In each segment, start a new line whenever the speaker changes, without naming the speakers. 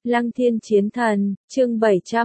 Lăng Thiên Chiến Thần, chương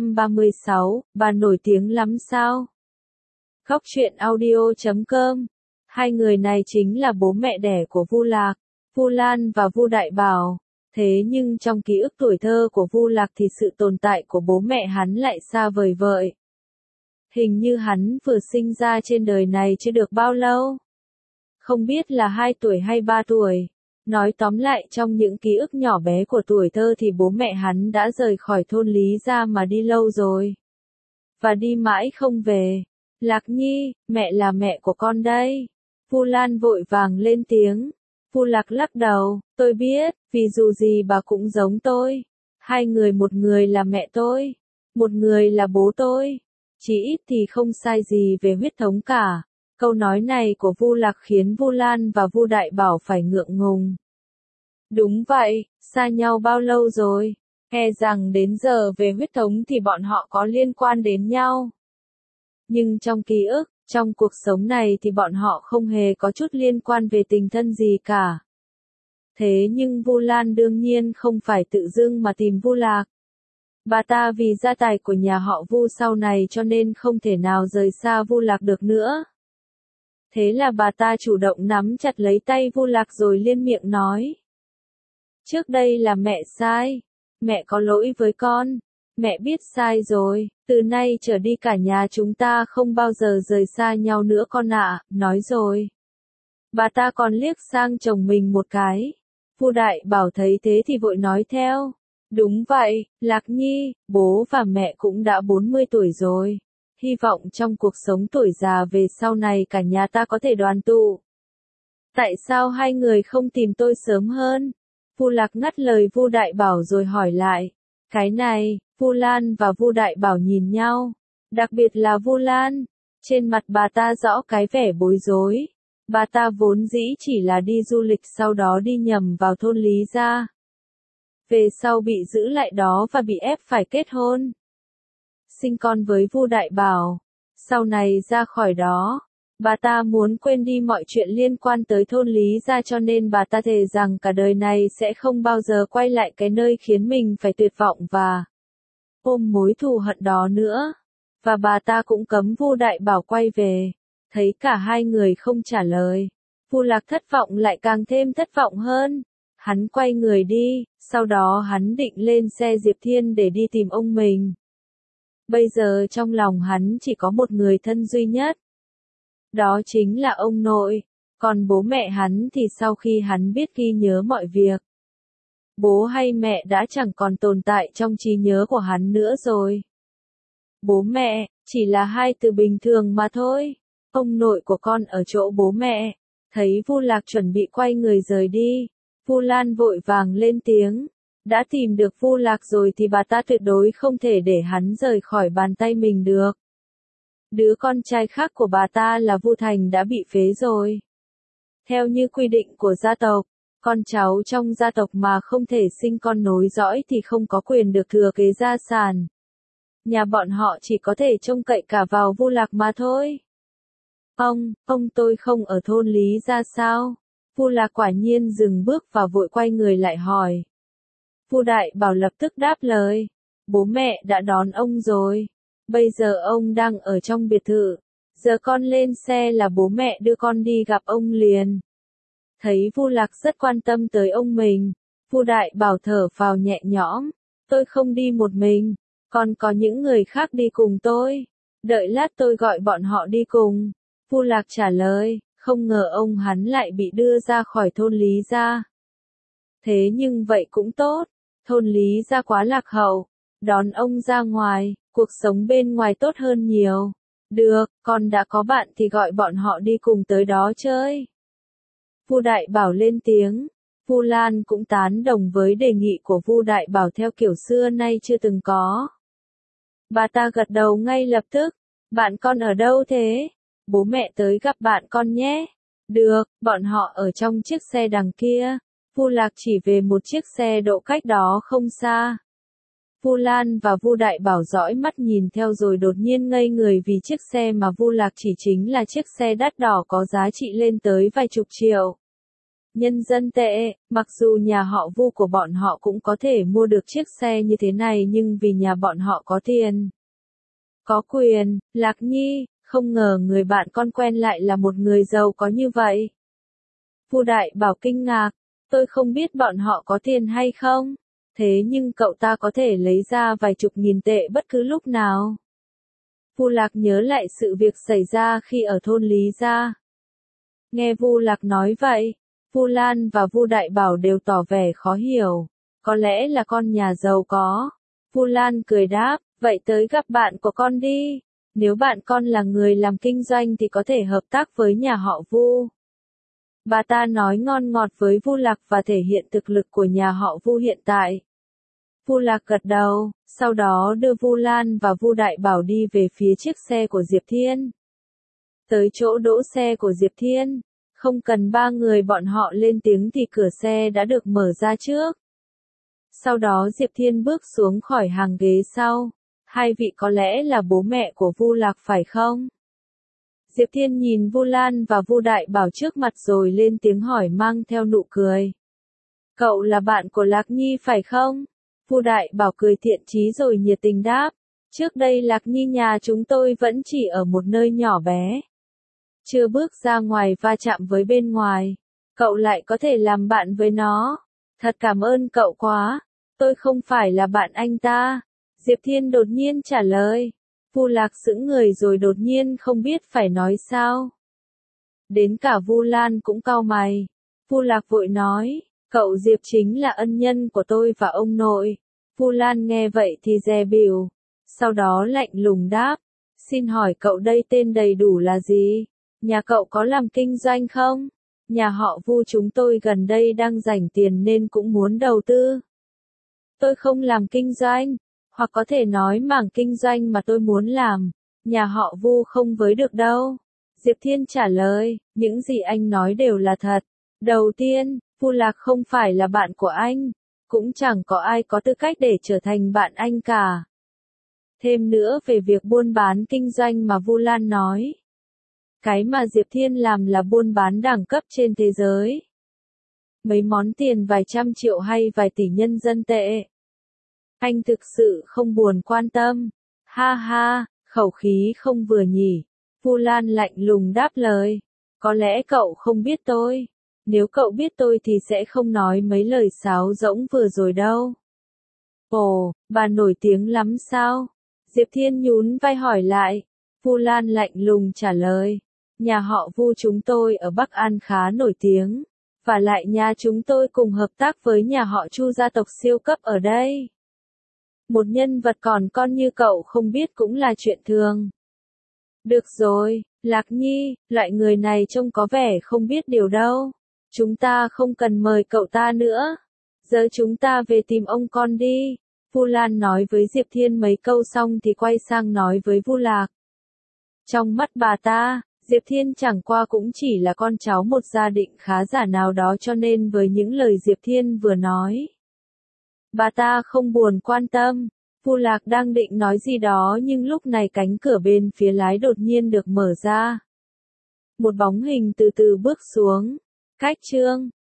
736, bà nổi tiếng lắm sao? Khóc truyện audio.com. Hai người này chính là bố mẹ đẻ của Vu Lạc, Vu Lan và Vu Đại Bảo. Thế nhưng trong ký ức tuổi thơ của Vu Lạc thì sự tồn tại của bố mẹ hắn lại xa vời vợi. Hình như hắn vừa sinh ra trên đời này chưa được bao lâu. Không biết là 2 tuổi hay 3 tuổi. Nói tóm lại trong những ký ức nhỏ bé của tuổi thơ thì bố mẹ hắn đã rời khỏi thôn Lý gia mà đi lâu rồi. Và đi mãi không về. Lạc Nhi, mẹ là mẹ của con đây. Vu Lan vội vàng lên tiếng. Vu Lạc lắc đầu, tôi biết, vì dù gì bà cũng giống tôi. Hai người, một người là mẹ tôi, một người là bố tôi. Chỉ ít thì không sai gì về huyết thống cả. Câu nói này của Vu Lạc khiến Vu Lan và Vu Đại Bảo phải ngượng ngùng. Đúng vậy, xa nhau bao lâu rồi? E rằng đến giờ về huyết thống thì bọn họ có liên quan đến nhau. Nhưng trong ký ức, trong cuộc sống này thì bọn họ không hề có chút liên quan về tình thân gì cả. Thế nhưng Vu Lan đương nhiên không phải tự dưng mà tìm Vu Lạc. Bà ta vì gia tài của nhà họ Vu sau này cho nên không thể nào rời xa Vu Lạc được nữa. Thế là bà ta chủ động nắm chặt lấy tay Vu Lạc rồi liên miệng nói. Trước đây là mẹ sai. Mẹ có lỗi với con. Mẹ biết sai rồi. Từ nay trở đi cả nhà chúng ta không bao giờ rời xa nhau nữa con ạ. Nói rồi. Bà ta còn liếc sang chồng mình một cái. Vu Đại Bảo thấy thế thì vội nói theo. Đúng vậy, Lạc Nhi, bố và mẹ cũng đã 40 tuổi rồi. Hy vọng trong cuộc sống tuổi già về sau này cả nhà ta có thể đoàn tụ. Tại sao hai người không tìm tôi sớm hơn? Vu Lạc ngắt lời Vu Đại Bảo rồi hỏi lại. Cái này, Vu Lan và Vu Đại Bảo nhìn nhau. Đặc biệt là Vu Lan. Trên mặt bà ta rõ cái vẻ bối rối. Bà ta vốn dĩ chỉ là đi du lịch sau đó đi nhầm vào thôn Lý gia. Về sau bị giữ lại đó và bị ép phải kết hôn. Sinh con với Vu Đại Bảo. Sau này ra khỏi đó, bà ta muốn quên đi mọi chuyện liên quan tới thôn Lý gia cho nên bà ta thề rằng cả đời này sẽ không bao giờ quay lại cái nơi khiến mình phải tuyệt vọng và ôm mối thù hận đó nữa. Và bà ta cũng cấm Vu Đại Bảo quay về. Thấy cả hai người không trả lời, Vu Lạc thất vọng lại càng thêm thất vọng hơn. Hắn quay người đi, sau đó hắn định lên xe Diệp Thiên để đi tìm ông mình. Bây giờ trong lòng hắn chỉ có một người thân duy nhất. Đó chính là ông nội. Còn bố mẹ hắn thì sau khi hắn biết ghi nhớ mọi việc, bố hay mẹ đã chẳng còn tồn tại trong trí nhớ của hắn nữa rồi. Bố mẹ, chỉ là hai từ bình thường mà thôi. Ông nội của con ở chỗ bố mẹ. Thấy Vu Lạc chuẩn bị quay người rời đi, Vu Lan vội vàng lên tiếng. Đã tìm được Vu Lạc rồi thì bà ta tuyệt đối không thể để hắn rời khỏi bàn tay mình được. Đứa con trai khác của bà ta là Vu Thành đã bị phế rồi. Theo như quy định của gia tộc, con cháu trong gia tộc mà không thể sinh con nối dõi thì không có quyền được thừa kế gia sản. Nhà bọn họ chỉ có thể trông cậy cả vào Vu Lạc mà thôi. Ông tôi không ở thôn Lý gia sao? Vu Lạc quả nhiên dừng bước và vội quay người lại hỏi. Vu Đại Bảo lập tức đáp lời. Bố mẹ đã đón ông rồi. Bây giờ ông đang ở trong biệt thự. Giờ con lên xe là bố mẹ đưa con đi gặp ông liền. Thấy Vu Lạc rất quan tâm tới ông mình, Vu Đại Bảo thở phào nhẹ nhõm. Tôi không đi một mình. Còn có những người khác đi cùng tôi. Đợi lát tôi gọi bọn họ đi cùng. Vu Lạc trả lời, không ngờ ông hắn lại bị đưa ra khỏi thôn Lý gia. Thế nhưng vậy cũng tốt, thôn Lý gia quá lạc hậu, đón ông ra ngoài, cuộc sống bên ngoài tốt hơn nhiều. Được, con đã có bạn thì gọi bọn họ đi cùng tới đó chơi. Vu Đại Bảo lên tiếng, Vu Lan cũng tán đồng với đề nghị của Vu Đại Bảo theo kiểu xưa nay chưa từng có. Bà ta gật đầu ngay lập tức, bạn con ở đâu thế? Bố mẹ tới gặp bạn con nhé. Được, bọn họ ở trong chiếc xe đằng kia. Vu Lạc chỉ về một chiếc xe đỗ cách đó không xa. Vu Lan và Vu Đại Bảo dõi mắt nhìn theo rồi đột nhiên ngây người vì chiếc xe mà Vu Lạc chỉ chính là chiếc xe đắt đỏ có giá trị lên tới vài chục triệu. nhân dân tệ, mặc dù nhà họ Vu của bọn họ cũng có thể mua được chiếc xe như thế này nhưng vì nhà bọn họ có tiền, có quyền, Lạc Nhi, không ngờ người bạn con quen lại là một người giàu có như vậy. Vu Đại Bảo kinh ngạc, tôi không biết bọn họ có tiền hay không, thế nhưng cậu ta có thể lấy ra vài chục nghìn tệ bất cứ lúc nào. Vu Lạc nhớ lại sự việc xảy ra khi ở thôn Lý Gia. Nghe Vu Lạc nói vậy, Vu Lan và Vu Đại Bảo đều tỏ vẻ khó hiểu, có lẽ là con nhà giàu có. Vu Lan cười đáp, vậy tới gặp bạn của con đi, nếu bạn con là người làm kinh doanh thì có thể hợp tác với nhà họ Vu. Bà ta nói ngon ngọt với Vu Lạc và thể hiện thực lực của nhà họ Vu hiện tại. Vu Lạc gật đầu, sau đó đưa Vu Lan và Vu Đại Bảo đi về phía chiếc xe của Diệp Thiên. Tới chỗ đỗ xe của Diệp Thiên, không cần ba người bọn họ lên tiếng thì cửa xe đã được mở ra trước. Sau đó Diệp Thiên bước xuống khỏi hàng ghế sau. Hai vị có lẽ là bố mẹ của Vu Lạc phải không? Diệp Thiên nhìn Vu Lan và Vu Đại Bảo trước mặt rồi lên tiếng hỏi mang theo nụ cười. Cậu là bạn của Lạc Nhi phải không? Vu Đại Bảo cười thiện chí rồi nhiệt tình đáp. Trước đây Lạc Nhi nhà chúng tôi vẫn chỉ ở một nơi nhỏ bé. Chưa bước ra ngoài va chạm với bên ngoài. Cậu lại có thể làm bạn với nó. Thật cảm ơn cậu quá. Tôi không phải là bạn anh ta. Diệp Thiên đột nhiên trả lời. Vu Lạc sững người rồi đột nhiên không biết phải nói sao. Đến cả Vu Lan cũng cau mày. Vu Lạc vội nói, cậu Diệp chính là ân nhân của tôi và ông nội. Vu Lan nghe vậy thì dè bỉu. Sau đó lạnh lùng đáp, xin hỏi cậu đây tên đầy đủ là gì? Nhà cậu có làm kinh doanh không? Nhà họ Vu chúng tôi gần đây đang rảnh tiền nên cũng muốn đầu tư. Tôi không làm kinh doanh. Hoặc có thể nói mảng kinh doanh mà tôi muốn làm, nhà họ Vu không với được đâu. Diệp Thiên trả lời, những gì anh nói đều là thật. Đầu tiên, Vu Lạc không phải là bạn của anh, cũng chẳng có ai có tư cách để trở thành bạn anh cả. Thêm nữa về việc buôn bán kinh doanh mà Vu Lan nói. Cái mà Diệp Thiên làm là buôn bán đẳng cấp trên thế giới. Mấy món tiền vài trăm triệu hay vài tỷ nhân dân tệ. Anh thực sự không buồn quan tâm. Ha ha, khẩu khí không vừa nhỉ. Vu Lan lạnh lùng đáp lời. Có lẽ cậu không biết tôi. Nếu cậu biết tôi thì sẽ không nói mấy lời sáo rỗng vừa rồi đâu. Ồ, bà nổi tiếng lắm sao? Diệp Thiên nhún vai hỏi lại. Vu Lan lạnh lùng trả lời. Nhà họ Vu chúng tôi ở Bắc An khá nổi tiếng. Và lại nhà chúng tôi cùng hợp tác với nhà họ Chu gia tộc siêu cấp ở đây. Một nhân vật còn con như cậu không biết cũng là chuyện thường. Được rồi, Lạc Nhi, loại người này trông có vẻ không biết điều đâu. Chúng ta không cần mời cậu ta nữa. Giờ chúng ta về tìm ông con đi. Vu Lan nói với Diệp Thiên mấy câu xong thì quay sang nói với Vu Lạc. Trong mắt bà ta, Diệp Thiên chẳng qua cũng chỉ là con cháu một gia đình khá giả nào đó cho nên với những lời Diệp Thiên vừa nói. Bà ta không buồn quan tâm. Vu Lạc đang định nói gì đó nhưng lúc này cánh cửa bên phía lái đột nhiên được mở ra. Một bóng hình từ từ bước xuống. Cách chương